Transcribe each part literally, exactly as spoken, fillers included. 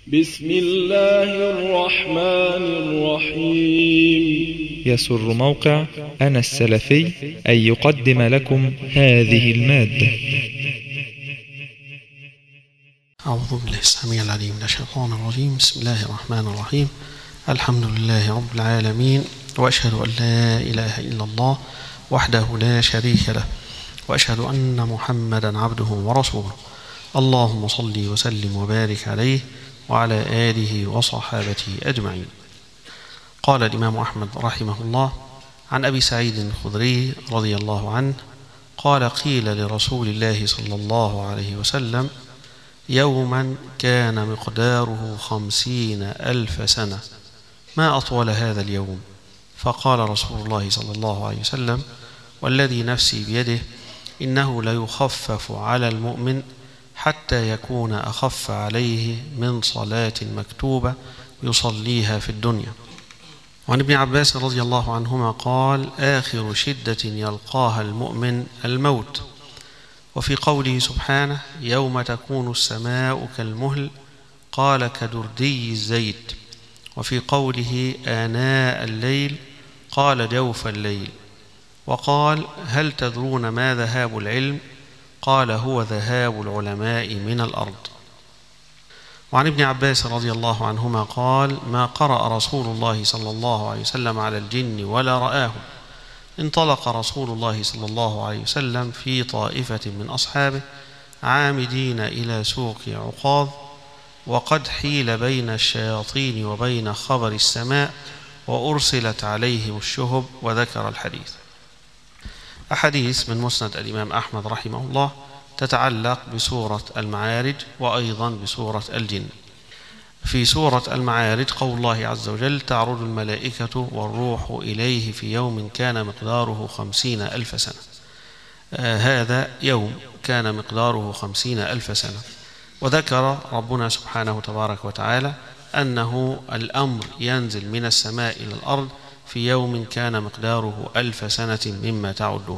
بسم الله الرحمن الرحيم. يسر موقع أنا السلفي أن يقدم لكم هذه المادة. أعوذ بالله السميع العليم من الشيطان الرجيم. بسم الله الرحمن الرحيم. الحمد لله رب العالمين، وأشهد أن لا إله إلا الله وحده لا شريك له، وأشهد أن محمدا عبده ورسوله. اللهم صل وسلم وبارك عليه وعلى آله وصحابته أجمعين. قال الإمام أحمد رحمه الله عن أبي سعيد الخدري رضي الله عنه قال: قيل لرسول الله صلى الله عليه وسلم: يوما كان مقداره خمسين ألف سنة، ما أطول هذا اليوم؟ فقال رسول الله صلى الله عليه وسلم: والذي نفسي بيده إنه ليخفف على المؤمن حتى يكون أخف عليه من صلاة مكتوبة يصليها في الدنيا. وعن ابن عباس رضي الله عنهما قال: آخر شدة يلقاها المؤمن الموت. وفي قوله سبحانه: يوم تكون السماء كالمهل قال كدردي الزيت. وفي قوله آناء الليل قال جوف الليل. وقال: هل تدرون ما ذهاب العلم؟ قال: هو ذهاب العلماء من الأرض. وعن ابن عباس رضي الله عنهما قال: ما قرأ رسول الله صلى الله عليه وسلم على الجن ولا رآهم. انطلق رسول الله صلى الله عليه وسلم في طائفة من أصحابه عامدين إلى سوق عقاظ، وقد حيل بين الشياطين وبين خبر السماء، وأرسلت عليهم الشهب، وذكر الحديث. أحاديث من مسند الإمام أحمد رحمه الله تتعلق بسورة المعارج وأيضا بسورة الجن. في سورة المعارج قول الله عز وجل: تعرج الملائكة والروح إليه في يوم كان مقداره خمسين ألف سنة. آه هذا يوم كان مقداره خمسين ألف سنة. وذكر ربنا سبحانه تبارك وتعالى أنه الأمر ينزل من السماء إلى الأرض في يوم كان مقداره ألف سنة مما تعدون.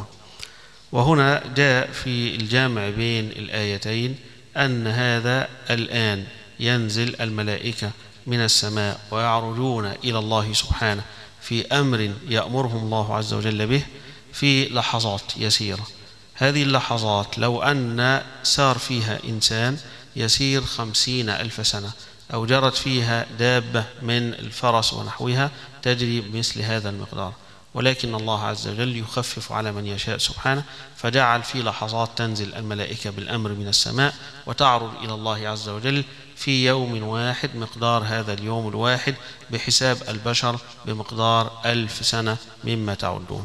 وهنا جاء في الجامع بين الآيتين أن هذا الآن ينزل الملائكة من السماء ويعرجون إلى الله سبحانه في أمر يأمرهم الله عز وجل به في لحظات يسيرة. هذه اللحظات لو أن سار فيها إنسان يسير خمسين ألف سنة، أو جرت فيها دابة من الفرس ونحوها تجري بمثل هذا المقدار، ولكن الله عز وجل يخفف على من يشاء سبحانه، فجعل في لحظات تنزل الملائكة بالأمر من السماء وتعرض إلى الله عز وجل في يوم واحد مقدار هذا اليوم الواحد بحساب البشر بمقدار ألف سنة مما تعدون.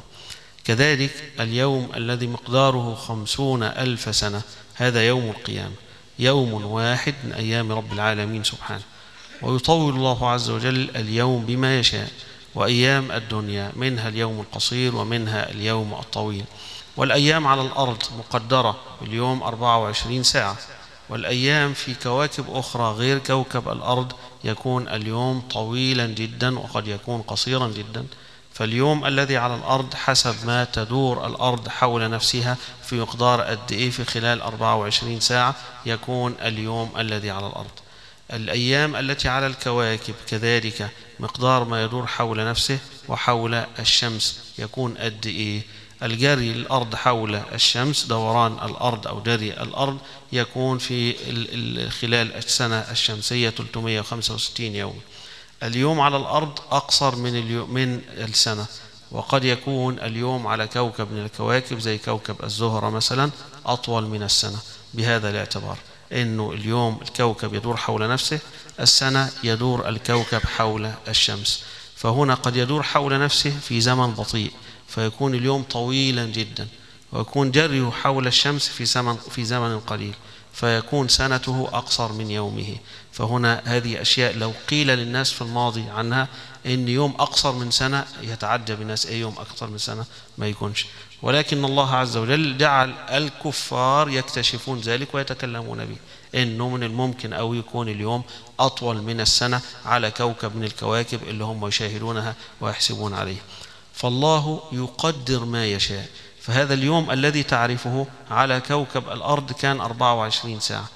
كذلك اليوم الذي مقداره خمسون ألف سنة هذا يوم القيامة، يوم واحد من أيام رب العالمين سبحانه، ويطول الله عز وجل اليوم بما يشاء. وأيام الدنيا منها اليوم القصير ومنها اليوم الطويل. والأيام على الأرض مقدرة باليوم أربعة وعشرين ساعة، والأيام في كواكب أخرى غير كوكب الأرض يكون اليوم طويلا جدا وقد يكون قصيرا جدا. فاليوم الذي على الأرض حسب ما تدور الأرض حول نفسها في مقدار قد إيه في خلال أربعة وعشرين ساعة يكون اليوم الذي على الأرض. الأيام التي على الكواكب كذلك مقدار ما يدور حول نفسه وحول الشمس يكون قد إيه. الجري الأرض حول الشمس، دوران الأرض أو جري الأرض، يكون في خلال السنة الشمسية ثلاثمائة وخمسة وستين يوم. اليوم على الأرض أقصر من اليوم من السنة، وقد يكون اليوم على كوكب من الكواكب زي كوكب الزهرة مثلا أطول من السنة. بهذا الاعتبار إنه اليوم الكوكب يدور حول نفسه، السنة يدور الكوكب حول الشمس. فهنا قد يدور حول نفسه في زمن بطيء فيكون اليوم طويلا جدا، ويكون جريه حول الشمس في زمن في زمن قليل فيكون سنته أقصر من يومه. فهنا هذه أشياء لو قيل للناس في الماضي عنها إن يوم أقصر من سنة يتعجب الناس، أي يوم أقصر من سنة ما يكونش. ولكن الله عز وجل جعل الكفار يكتشفون ذلك ويتكلمون به، إنه من الممكن أو يكون اليوم أطول من السنة على كوكب من الكواكب اللي هم يشاهدونها ويحسبون عليه. فالله يقدر ما يشاء. فهذا اليوم الذي تعرفه على كوكب الأرض كان أربعة وعشرين ساعة،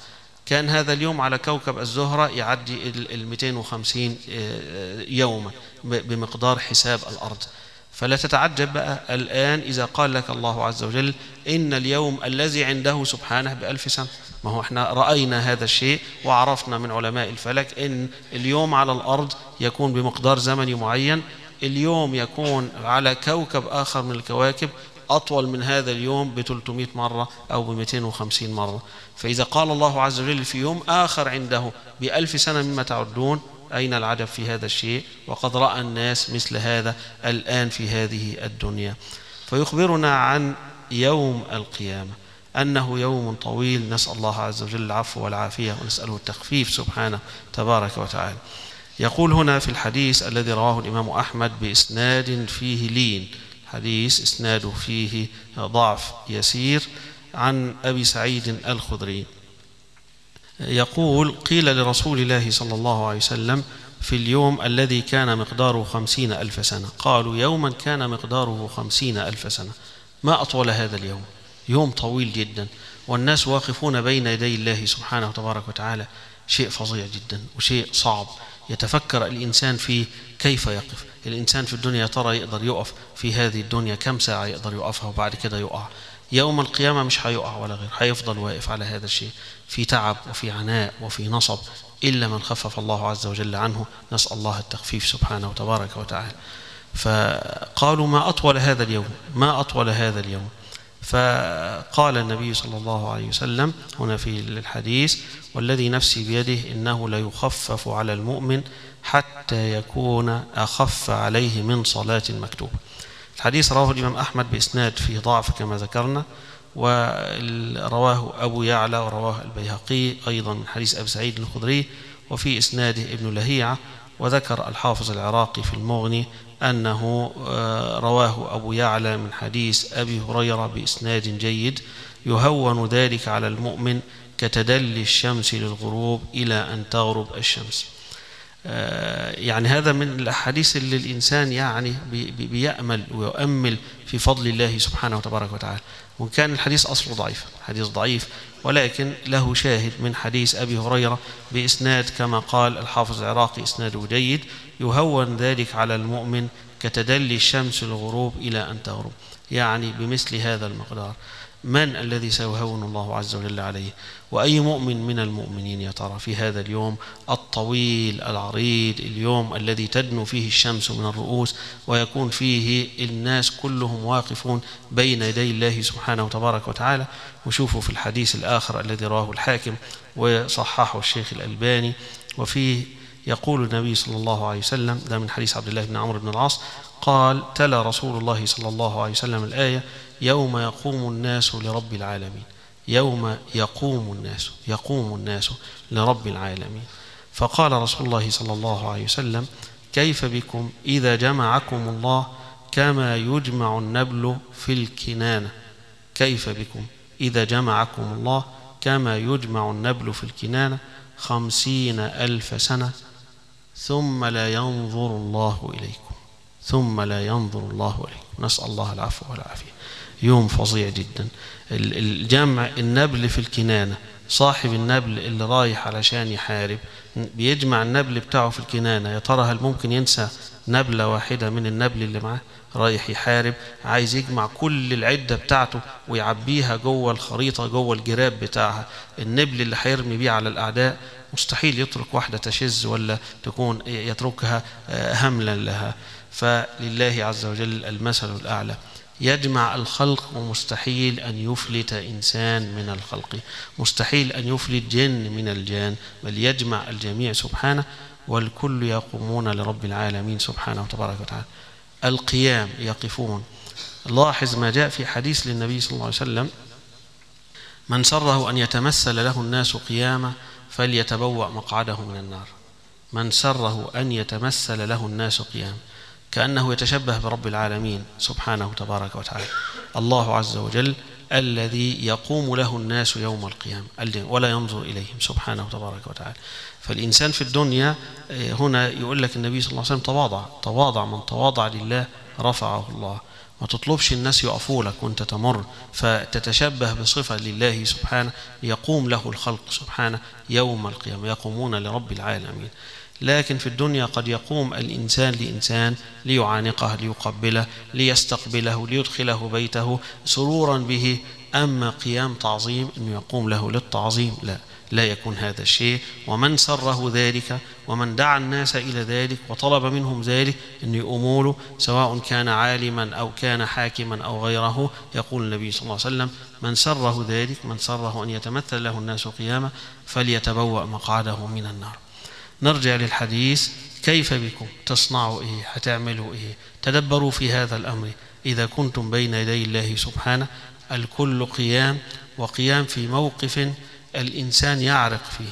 كان هذا اليوم على كوكب الزهرة يعدي ال مئتين وخمسين يوما بمقدار حساب الأرض. فلا تتعجب بقى الآن إذا قال لك الله عز وجل إن اليوم الذي عنده سبحانه بألف سنة. ما هو احنا رأينا هذا الشيء وعرفنا من علماء الفلك إن اليوم على الأرض يكون بمقدار زمني معين، اليوم يكون على كوكب آخر من الكواكب أطول من هذا اليوم ب ثلاثمئة مرة أو ب مئتين وخمسين مرة. فإذا قال الله عز وجل في يوم آخر عنده بألف سنة مما تعدون، أين العجب في هذا الشيء؟ وقد رأى الناس مثل هذا الآن في هذه الدنيا. فيخبرنا عن يوم القيامة أنه يوم طويل، نسأل الله عز وجل العفو والعافية ونسأله التخفيف سبحانه تبارك وتعالى. يقول هنا في الحديث الذي رواه الإمام أحمد بإسناد فيه لين، حديث إسناده فيه ضعف يسير، عن أبي سعيد الخدري يقول قيل لرسول الله صلى الله عليه وسلم في اليوم الذي كان مقداره خمسين ألف سنة، قالوا يوما كان مقداره خمسين ألف سنة، ما أطول هذا اليوم، يوم طويل جدا، والناس واقفون بين يدي الله سبحانه وتبارك وتعالى، شيء فظيع جدا وشيء صعب. يتفكر الإنسان في كيف يقف. الإنسان في الدنيا ترى يقدر يقف في هذه الدنيا كم ساعة يقدر يقفها وبعد كده يقع. يوم القيامة مش هيقع ولا غير، هيفضل واقف على هذا الشيء في تعب وفي عناء وفي نصب، إلا من خفف الله عز وجل عنه، نسأل الله التخفيف سبحانه وتبارك وتعالى. فقالوا ما أطول هذا اليوم، ما أطول هذا اليوم. فقال النبي صلى الله عليه وسلم هنا في الحديث والذي نفسي بيده إنه ليخفف على المؤمن حتى يكون أخف عليه من صلاة مكتوبة. الحديث رواه الإمام أحمد بإسناد فيه ضعف كما ذكرنا، ورواه أبو يعلى ورواه البيهقي أيضا من حديث أبي سعيد الخدري، وفي إسناده ابن لهيعة. وذكر الحافظ العراقي في المغني أنه رواه أبو يعلى من حديث أبي هريرة بإسناد جيد، يهون ذلك على المؤمن كتدلي الشمس للغروب إلى أن تغرب الشمس. يعني هذا من الأحاديث اللي الإنسان يعني بيأمل ويؤمل في فضل الله سبحانه وتبارك وتعالى. وإن كان الحديث أصله ضعيف، حديث ضعيف، ولكن له شاهد من حديث أبي هريرة بإسناد كما قال الحافظ العراقي إسناده جيد، يهون ذلك على المؤمن كتدلي الشمس الغروب إلى أن تغرب، يعني بمثل هذا المقدار. من الذي سيهون الله عز وجل عليه؟ وأي مؤمن من المؤمنين يا ترى في هذا اليوم الطويل العريض، اليوم الذي تدنو فيه الشمس من الرؤوس ويكون فيه الناس كلهم واقفون بين يدي الله سبحانه وتبارك وتعالى. وشوفوا في الحديث الآخر الذي رواه الحاكم وصححه الشيخ الألباني، وفيه يقول النبي صلى الله عليه وسلم، ده من حديث عبد الله بن عمرو بن العاص قال تلا رسول الله صلى الله عليه وسلم الآية يوم يقوم الناس لرب العالمين، يوم يقوم الناس يقوم الناس لرب العالمين. فقال رسول الله صلى الله عليه وسلم كيف بكم إذا جمعكم الله كما يجمع النبل في الكنانة، كيف بكم إذا جمعكم الله كما يجمع النبل في الكنانة خمسين ألف سنة ثم لا ينظر الله إليكم، ثم لا ينظر الله إليكم، نسأل الله العفو والعافية. يوم فظيع جدا. الجمع النبل في الكنانة، صاحب النبل اللي رايح علشان يحارب بيجمع النبل بتاعه في الكنانة، يا ترى هل ممكن ينسى نبلة واحدة من النبل اللي معاه؟ رايح يحارب عايز يجمع كل العدة بتاعته ويعبيها جوه الخريطة جوه الجراب بتاعها، النبل اللي هيرمي بيه على الأعداء مستحيل يترك واحدة تشز ولا تكون يتركها هملا لها. فلله عز وجل المثل الأعلى، يجمع الخلق ومستحيل أن يفلت إنسان من الخلق، مستحيل أن يفلت جن من الجان، بل يجمع الجميع سبحانه، والكل يقومون لرب العالمين سبحانه وتبارك وتعالى. القيام يقفون. لاحظ ما جاء في حديث للنبي صلى الله عليه وسلم من سره أن يتمثل له الناس قيامة فليتبوأ مقعده من النار. من سره أن يتمثل له الناس قيامة، كأنه يتشبه برب العالمين سبحانه تبارك وتعالى، الله عز وجل الذي يقوم له الناس يوم القيامة ولا ينظر إليهم سبحانه تبارك وتعالى. فالإنسان في الدنيا هنا يقول لك النبي صلى الله عليه وسلم تواضع، تواضع من تواضع لله رفعه الله. ما تطلبش الناس يقفوا لك وانت تمر فتتشبه بصفة لله سبحانه ليقوم له الخلق سبحانه يوم القيامة، يقومون لرب العالمين. لكن في الدنيا قد يقوم الإنسان لإنسان ليعانقه، ليقبله، ليستقبله، ليدخله بيته سرورا به. أما قيام تعظيم أنه يقوم له للتعظيم لا لا يكون هذا الشيء. ومن سره ذلك ومن دعا الناس إلى ذلك وطلب منهم ذلك أن يقوموا له سواء كان عالما أو كان حاكما أو غيره، يقول النبي صلى الله عليه وسلم: من سره ذلك، من سره أن يتمثل له الناس قياما فليتبوأ مقعده من النار. نرجع للحديث: كيف بكم؟ تصنعوا إيه؟ هتعملوا إيه؟ تدبروا في هذا الأمر إذا كنتم بين يدي الله سبحانه. الكل قيام، وقيام في موقف الإنسان يعرق فيه.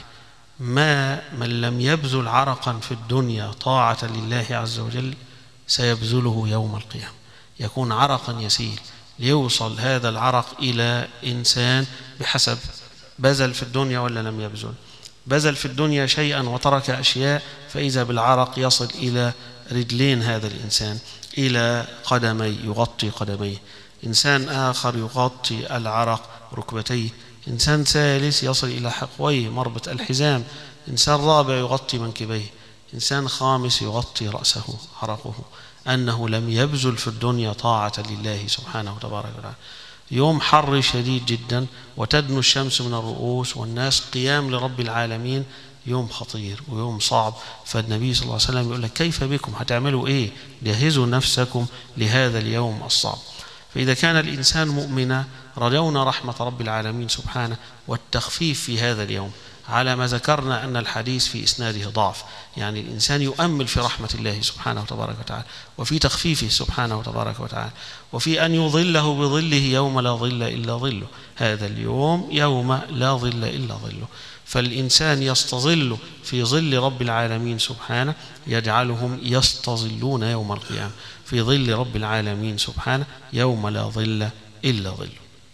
ما من لم يبذل عرقا في الدنيا طاعة لله عز وجل سيبذله يوم القيامة، يكون عرقا يسيل. ليوصل هذا العرق إلى إنسان بحسب بذل في الدنيا ولا لم يبذل. بذل في الدنيا شيئا وترك أشياء، فإذا بالعرق يصل إلى رجلين هذا الإنسان، إلى قدمي يغطي قدميه. إنسان آخر يغطي العرق ركبتيه. إنسان ثالث يصل إلى حقويه مربط الحزام. إنسان رابع يغطي منكبيه. إنسان خامس يغطي رأسه عرقه، أنه لم يبذل في الدنيا طاعة لله سبحانه وتبارك وتعالى. يوم حر شديد جدا وتدنو الشمس من الرؤوس والناس قيام لرب العالمين، يوم خطير ويوم صعب. فالنبي صلى الله عليه وسلم يقول لك: كيف بكم؟ هتعملوا إيه؟ جهزوا نفسكم لهذا اليوم الصعب. فإذا كان الإنسان مؤمنا رجونا رحمة رب العالمين سبحانه والتخفيف في هذا اليوم، على ما ذكرنا أن الحديث في إسناده ضعف، يعني الإنسان يؤمل في رحمة الله سبحانه وتبارك وتعالى، وفي تخفيفه سبحانه وتبارك وتعالى، وفي أن يظله بظله يوم لا ظل إلا ظله. هذا اليوم يوم لا ظل إلا ظله. فالإنسان يستظل في ظل رب العالمين سبحانه، يجعلهم يستظلون يوم القيامة في ظل رب العالمين سبحانه يوم لا ظل إلا ظله.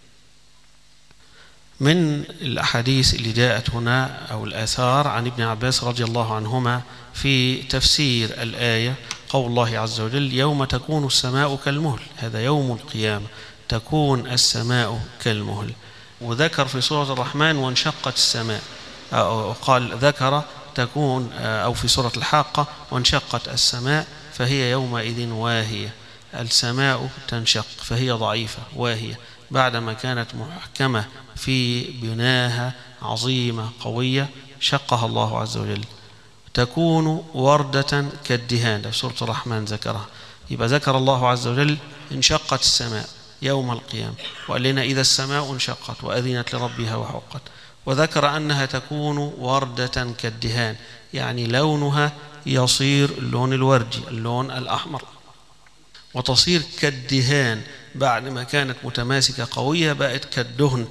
من الأحاديث اللي جاءت هنا أو الآثار عن ابن عباس رضي الله عنهما في تفسير الآية قول الله عز وجل: يوم تكون السماء كالمهل. هذا يوم القيامة، تكون السماء كالمهل. وذكر في سورة الرحمن: وانشقت السماء، أو قال ذكر تكون، أو في سورة الحاقة: وانشقت السماء فهي يومئذ واهية. السماء تنشق فهي ضعيفة واهية بعدما كانت محكمة في بناها عظيمة قوية، شقها الله عز وجل. تكون وردة كالدهان، ده سورة الرحمن ذكرها. يبقى ذكر الله عز وجل انشقت السماء يوم القيامة، وقال لنا إذا السماء انشقت وأذنت لربها وحقت. وذكر أنها تكون وردة كالدهان، يعني لونها يصير اللون الوردي، اللون الأحمر، وتصير كالدهان بعد ما كانت متماسكة قوية بقت كالدهن،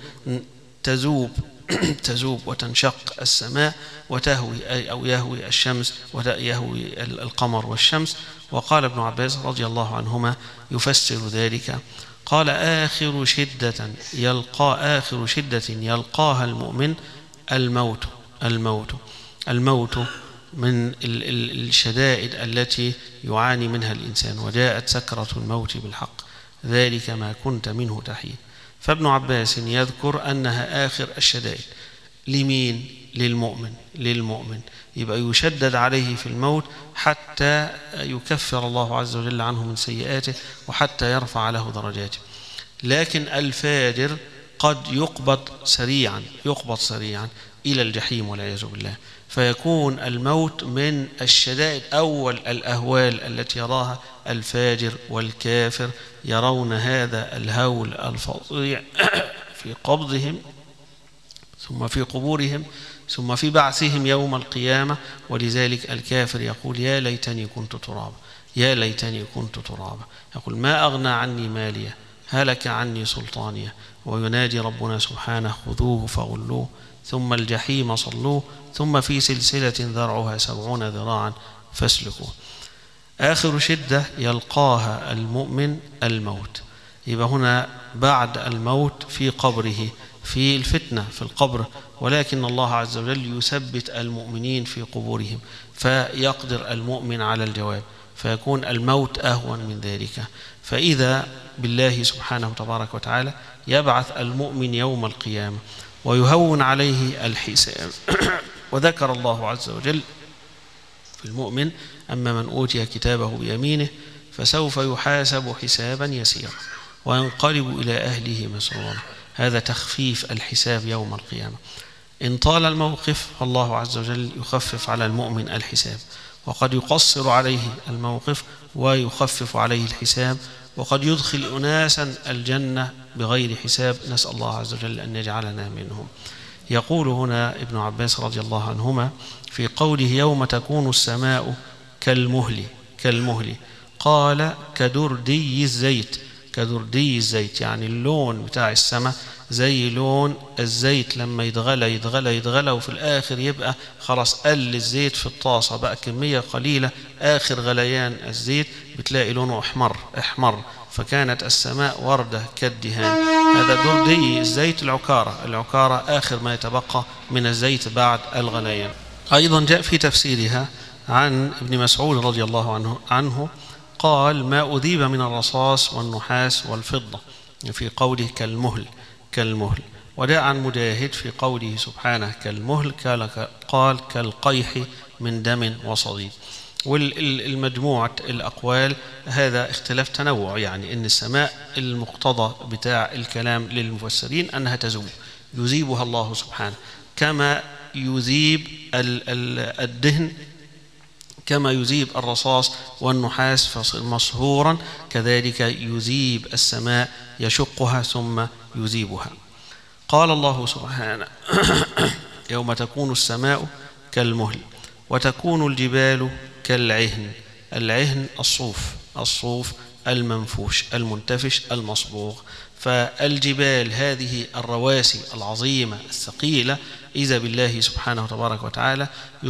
تذوب تذوب وتنشق السماء وتهوي أو يهوي الشمس ويهوي القمر والشمس. وقال ابن عباس رضي الله عنهما يفسر ذلك، قال: آخر شدة يلقى آخر شدة يلقاها المؤمن الموت. الموت الموت من الشدائد التي يعاني منها الإنسان، وجاءت سكرة الموت بالحق، ذلك ما كنت منه تحيد. فابن عباس يذكر أنها آخر الشدائد. لمين؟ للمؤمن. للمؤمن يبقى يشدد عليه في الموت حتى يكفر الله عز وجل عنه من سيئاته وحتى يرفع له درجاته. لكن الفاجر قد يقبض سريعا يقبض سريعا إلى الجحيم والعياذ بالله. فيكون الموت من الشدائد، أول الأهوال التي يراها الفاجر والكافر، يرون هذا الهول الفظيع في قبضهم ثم في قبورهم ثم في بعثهم يوم القيامة. ولذلك الكافر يقول: يا ليتني كنت ترابا، يا ليتني كنت ترابا. يقول: ما أغنى عني مالية، هلك عني سلطانية. وينادي ربنا سبحانه: خذوه فغلوه ثم الجحيم صلوه ثم في سلسلة ذرعها سبعون ذراعا فاسلكوه. آخر شدة يلقاها المؤمن الموت. يبقى هنا بعد الموت في قبره، في الفتنة في القبر، ولكن الله عز وجل يثبت المؤمنين في قبورهم فيقدر المؤمن على الجواب. فيكون الموت أهون من ذلك. فإذا بالله سبحانه تبارك وتعالى يبعث المؤمن يوم القيامة ويهون عليه الحساب. وذكر الله عز وجل في المؤمن: أما من أوتي كتابه بيمينه فسوف يحاسب حسابا يسيرا وينقلب إلى أهله مسرورا. هذا تخفيف الحساب يوم القيامة. إن طال الموقف فالله عز وجل يخفف على المؤمن الحساب، وقد يقصر عليه الموقف ويخفف عليه الحساب، وقد يدخل أناسا الجنة بغير حساب، نسأل الله عز وجل أن يجعلنا منهم. يقول هنا ابن عباس رضي الله عنهما في قوله: يوم تكون السماء كالمهل كالمهل قال: كدردي الزيت. كدردي الزيت يعني اللون بتاع السماء زي لون الزيت لما يتغلى يتغلى يتغلى وفي الآخر يبقى خلاص قل الزيت في الطاسة، بقى كمية قليلة، آخر غليان الزيت بتلاقي لونه أحمر أحمر فكانت السماء وردة كالدهان. هذا دردي الزيت العكارة العكارة آخر ما يتبقى من الزيت بعد الغليان. أيضا جاء في تفسيرها عن ابن مسعود رضي الله عنه, عنه قال: ما أذيب من الرصاص والنحاس والفضة، في قوله كالمهل كالمهل. وجاء عن مجاهد في قوله سبحانه كالمهل قال: كالقيح من دم وصديد. والمجموعة الأقوال هذا اختلاف تنوع، يعني أن السماء المقتضى بتاع الكلام للمفسرين أنها تزول، يذيبها الله سبحانه كما يذيب الدهن، كما يذيب الرصاص والنحاس مصهورا، كذلك يذيب السماء يشقها ثم يذيبها. قال الله سبحانه: يوم تكون السماء كالمهل وتكون الجبال كالعهن. العهن الصوف الصوف المنفوش المنتفش المصبوغ. فالجبال هذه الرواسي العظيمة الثقيلة إذا بالله سبحانه تبارك وتعالى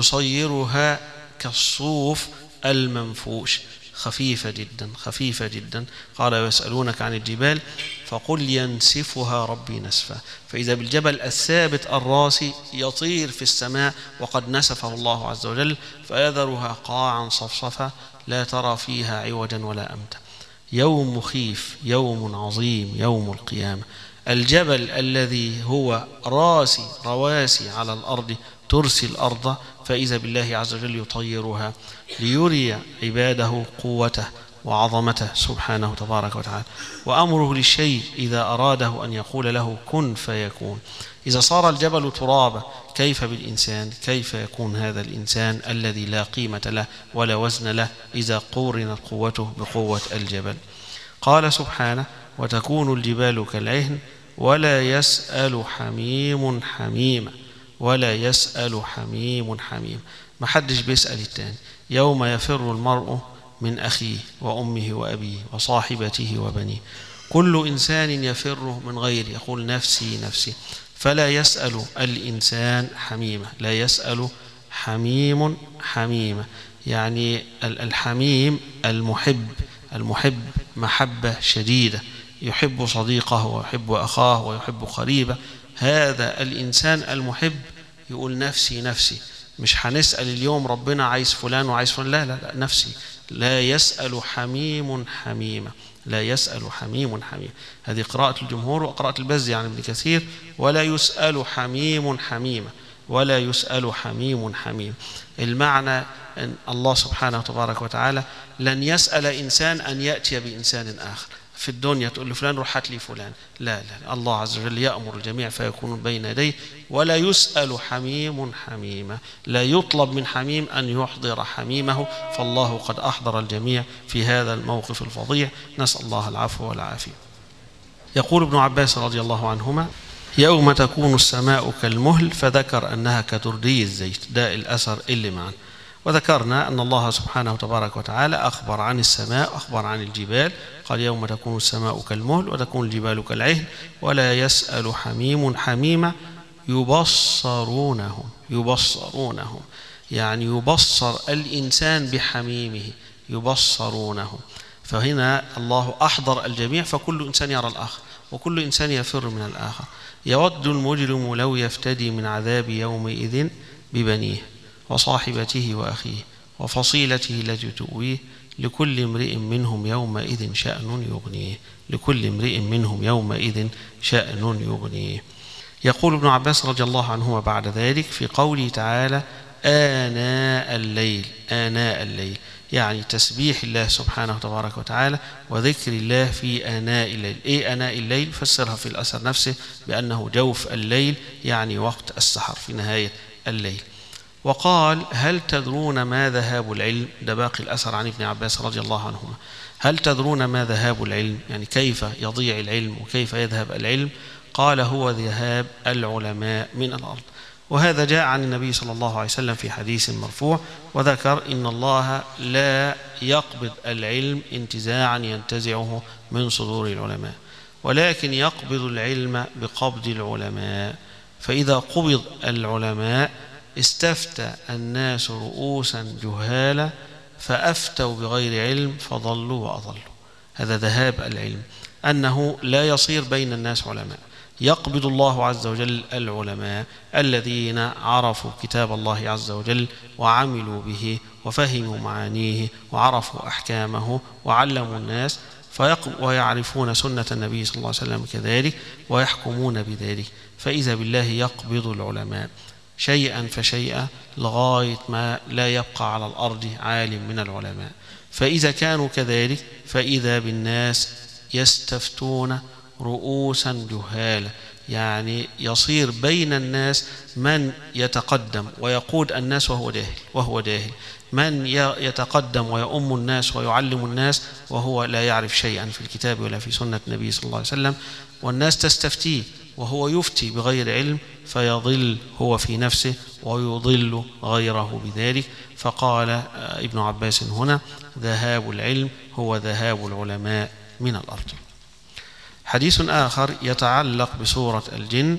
يصيرها كالصوف المنفوش، خفيفة جدا خفيفة جدا. قال: ويسألونك عن الجبال فقل ينسفها ربي نسفا. فإذا بالجبل الثابت الراسي يطير في السماء وقد نسفه الله عز وجل فيذرها قاعا صفصفا لا ترى فيها عوجا ولا أمتا. يوم مخيف، يوم عظيم، يوم القيامة. الجبل الذي هو راسي رواسي على الأرض ترسي الأرض، فإذا بالله عز وجل يطيرها ليري عباده قوته وعظمته سبحانه تبارك وتعالى. وأمره للشيء إذا أراده أن يقول له كن فيكون. إذا صار الجبل ترابا كيف بالإنسان؟ كيف يكون هذا الإنسان الذي لا قيمة له ولا وزن له إذا قورنت قوته بقوة الجبل؟ قال سبحانه: وتكون الجبال كالعهن ولا يسأل حميم حميما. ولا يسأل حميم حميم، ما حدش بيسأل التاني. يوم يفر المرء من أخيه وأمه وأبيه وصاحبته وبنيه، كل إنسان يفر من غيره، يقول نفسي نفسي. فلا يسأل الإنسان حميمة، لا يسأل حميم حميمة، يعني الحميم المحب المحب محبة شديدة، يحب صديقه ويحب أخاه ويحب قريبه. هذا الإنسان المحب يقول نفسي نفسي. مش هنسأل اليوم ربنا عايز فلان وعايز فلان، لا لا لا، نفسي. لا يسأل حميم حميمة، لا يسأل حميم حميم. هذه قراءة الجمهور وقراءة البزي عن ابن كثير. ولا يسأل حميم حميمة، ولا يسأل حميم حميم. المعنى أن الله سبحانه تبارك وتعالى لن يسأل إنسان أن يأتي بإنسان آخر. في الدنيا تقول لفلان روح هات لي فلان، لا لا، الله عز وجل يأمر الجميع فيكون بين يديه. ولا يسأل حميم حميمة، لا يطلب من حميم أن يحضر حميمه، فالله قد أحضر الجميع في هذا الموقف الفظيع، نسأل الله العفو والعافية. يقول ابن عباس رضي الله عنهما: يوم تكون السماء كالمهل، فذكر أنها كدردي الزيت، ده الأثر اللي معنا. وذكرنا أن الله سبحانه تبارك وتعالى أخبر عن السماء، أخبر عن الجبال، قال: يوم تكون السماء كالمهل وتكون الجبال كالعهن ولا يسأل حميم حميمة يبصرونهم يبصرونهم يعني يبصر الإنسان بحميمه، يبصرونهم. فهنا الله أحضر الجميع، فكل إنسان يرى الآخر وكل إنسان يفر من الآخر. يود المجرم لو يفتدي من عذاب يومئذ ببنيه وصاحبته وأخيه وفصيلته التي تؤويه لكل امرئ منهم يومئذ شأن يغنيه لكل امرئ منهم يومئذ شأن يغنيه. يقول ابن عباس رضي الله عنهما بعد ذلك في قوله تعالى آناء الليل آناء الليل يعني تسبيح الله سبحانه تبارك وتعالى وذكر الله في آناء الليل. إيه آناء الليل؟ فسرها في الأثر نفسه بأنه جوف الليل يعني وقت السحر في نهاية الليل. وقال هل تدرون ما ذهاب العلم؟ ده باقي الأثر عن ابن عباس رضي الله عنهما. هل تدرون ما ذهاب العلم؟ يعني كيف يضيع العلم وكيف يذهب العلم؟ قال هو ذهاب العلماء من الأرض. وهذا جاء عن النبي صلى الله عليه وسلم في حديث مرفوع وذكر إن الله لا يقبض العلم انتزاعا ينتزعه من صدور العلماء ولكن يقبض العلم بقبض العلماء. فإذا قبض العلماء استفتى الناس رؤوسا جهالا فأفتوا بغير علم فضلوا وأضلوا. هذا ذهاب العلم، أنه لا يصير بين الناس علماء. يقبض الله عز وجل العلماء الذين عرفوا كتاب الله عز وجل وعملوا به وفهموا معانيه وعرفوا أحكامه وعلموا الناس ويعرفون سنة النبي صلى الله عليه وسلم كذلك ويحكمون بذلك. فإذا بالله يقبض العلماء شيئا فشيئا لغاية ما لا يبقى على الأرض عالم من العلماء. فإذا كانوا كذلك فإذا بالناس يستفتون رؤوسا جهالا يعني يصير بين الناس من يتقدم ويقود الناس وهو جاهل وهو جاهل من يتقدم ويؤم الناس ويعلم الناس وهو لا يعرف شيئا في الكتاب ولا في سنة النبي صلى الله عليه وسلم، والناس تستفتيه وهو يفتي بغير علم فيضل هو في نفسه ويضل غيره بذلك. فقال ابن عباس هنا ذهاب العلم هو ذهاب العلماء من الأرض. حديث آخر يتعلق بسورة الجن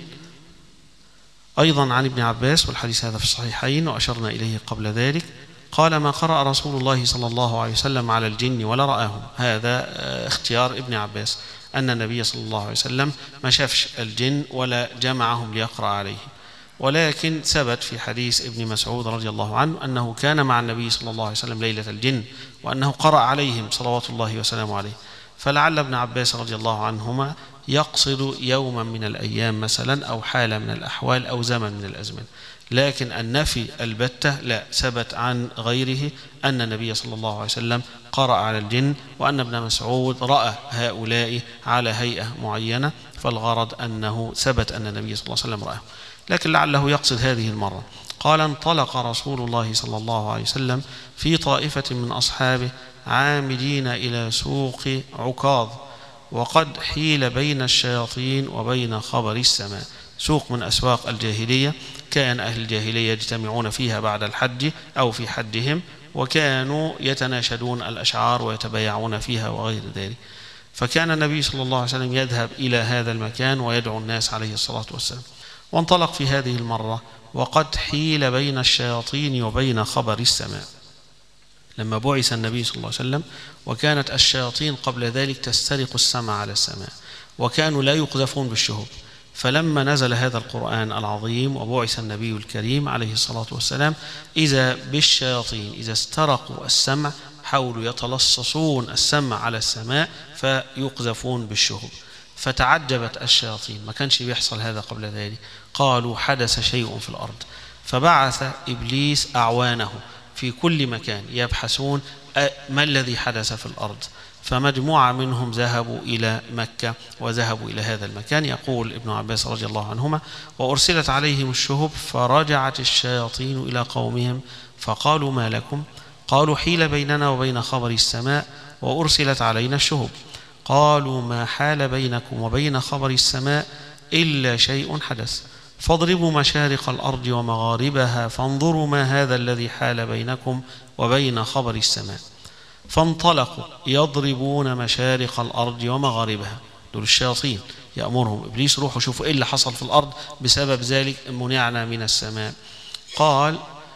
أيضا عن ابن عباس والحديث هذا في الصحيحين وأشرنا إليه قبل ذلك. قال ما قرأ رسول الله صلى الله عليه وسلم على الجن ولا رآهم. هذا اختيار ابن عباس أن النبي صلى الله عليه وسلم ما شافش الجن ولا جمعهم ليقرأ عليه، ولكن ثبت في حديث ابن مسعود رضي الله عنه أنه كان مع النبي صلى الله عليه وسلم ليلة الجن وأنه قرأ عليهم صلوات الله وسلامه عليه. فلعل ابن عباس رضي الله عنهما يقصد يوما من الأيام مثلا أو حالة من الأحوال أو زمن من الأزمن، لكن النفي البتة لا ثبت عن غيره أن النبي صلى الله عليه وسلم قرأ على الجن وأن ابن مسعود رأى هؤلاء على هيئة معينة، فالغرض أنه ثبت أن النبي صلى الله عليه وسلم رأى، لكن لعله يقصد هذه المرة. قال انطلق رسول الله صلى الله عليه وسلم في طائفة من أصحابه عامدين إلى سوق عكاظ وقد حيل بين الشياطين وبين خبر السماء. سوق من أسواق الجاهلية كان أهل الجاهلية يجتمعون فيها بعد الحج أو في حجهم وكانوا يتناشدون الأشعار ويتبايعون فيها وغير ذلك. فكان النبي صلى الله عليه وسلم يذهب إلى هذا المكان ويدعو الناس عليه الصلاة والسلام. وانطلق في هذه المرة وقد حيل بين الشياطين وبين خبر السماء. لما بعث النبي صلى الله عليه وسلم وكانت الشياطين قبل ذلك تسترق السمع على السماء وكانوا لا يقذفون بالشهب، فلما نزل هذا القرآن العظيم وبعث النبي الكريم عليه الصلاة والسلام إذا بالشياطين إذا استرقوا السمع حاولوا يتلصصون السمع على السماء فيقذفون بالشهب. فتعجبت الشياطين، ما كانش بيحصل هذا قبل ذلك، قالوا حدث شيء في الأرض. فبعث إبليس أعوانه في كل مكان يبحثون ما الذي حدث في الأرض، فمجموعة منهم ذهبوا إلى مكة وذهبوا إلى هذا المكان. يقول ابن عباس رضي الله عنهما وأرسلت عليهم الشهب فرجعت الشياطين إلى قومهم فقالوا ما لكم؟ قالوا حيل بيننا وبين خبر السماء وأرسلت علينا الشهب. قالوا ما حال بينكم وبين خبر السماء إلا شيء حدث، فاضربوا مشارق الأرض ومغاربها فانظروا ما هذا الذي حال بينكم وبين خبر السماء. فانطلقوا يضربون مشارق الأرض ومغاربها، دول الشياطين يأمرهم إبليس روحوا شوفوا إيه اللي حصل في الأرض بسبب ذلك منعنا من السماء. قال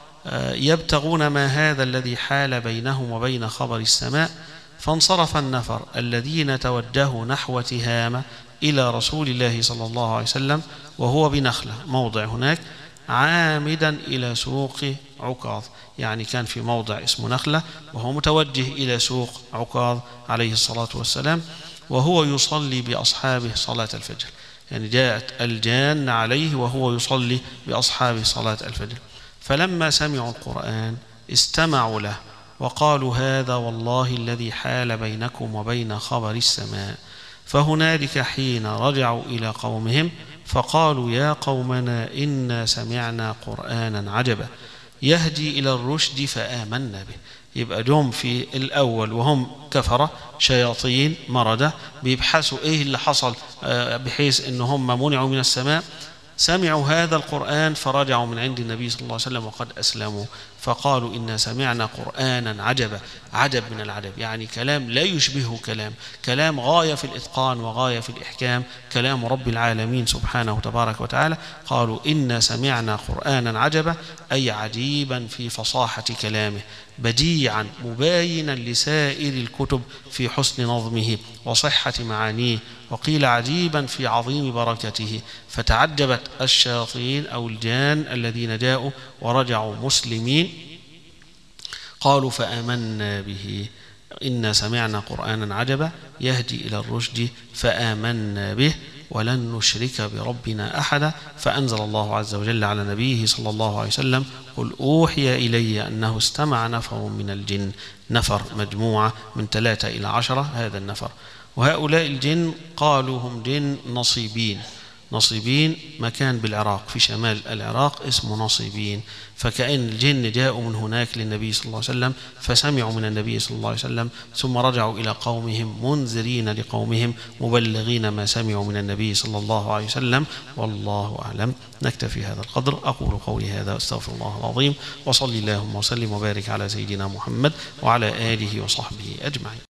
يبتغون ما هذا الذي حال بينهم وبين خبر السماء. فانصرف النفر الذين توجهوا نحو تهامة إلى رسول الله صلى الله عليه وسلم وهو بنخلة موضع هناك، عامدا إلى سوق عكاظ، يعني كان في موضع اسمه نخلة وهو متوجه إلى سوق عكاظ عليه الصلاة والسلام، وهو يصلي بأصحابه صلاة الفجر. يعني جاءت الجان عليه وهو يصلي بأصحابه صلاة الفجر، فلما سمعوا القرآن استمعوا له وقالوا هذا والله الذي حال بينكم وبين خبر السماء. فهنالك حين رجعوا إلى قومهم فقالوا يا قومنا إنا سمعنا قرآنا عجبا يهدي إلى الرشد فآمنا به. يبقى جم في الأول وهم كفرة شياطين مردة بيبحثوا إيه اللي حصل بحيث إن هم منعوا من السماء، سمعوا هذا القرآن فرجعوا من عند النبي صلى الله عليه وسلم وقد أسلموا، فقالوا إنا سمعنا قرآنا عجبا، عجب من العجب، يعني كلام لا يشبهه كلام، كلام غاية في الإتقان وغاية في الإحكام، كلام رب العالمين سبحانه تبارك وتعالى. قالوا إنا سمعنا قرآنا عجبا، أي عجيبا في فصاحة كلامه، بديعا مباينا لسائر الكتب في حسن نظمه وصحة معانيه، وقيل عجيبا في عظيم بركته. فتعجبت الشياطين أو الجان الذين جاءوا ورجعوا مسلمين، قالوا فآمنا به، إنا سمعنا قرآنا عجبا يهدي إلى الرشد فآمنا به ولن نشرك بربنا أحدا. فأنزل الله عز وجل على نبيه صلى الله عليه وسلم قل أوحي إلي أنه استمع نفر من الجن، نفر مجموعة من ثلاثة إلى عشرة هذا النفر، وهؤلاء الجن قالوا هم جن نصيبين. نصيبين مكان بالعراق في شمال العراق اسمه نصيبين، فكأن الجن جاءوا من هناك للنبي صلى الله عليه وسلم فسمعوا من النبي صلى الله عليه وسلم ثم رجعوا إلى قومهم منذرين لقومهم مبلغين ما سمعوا من النبي صلى الله عليه وسلم. والله أعلم. نكتفي هذا القدر. أقول قولي هذا واستغفر الله العظيم، وصلي اللهم وسلم وبارك على سيدنا محمد وعلى آله وصحبه أجمعين.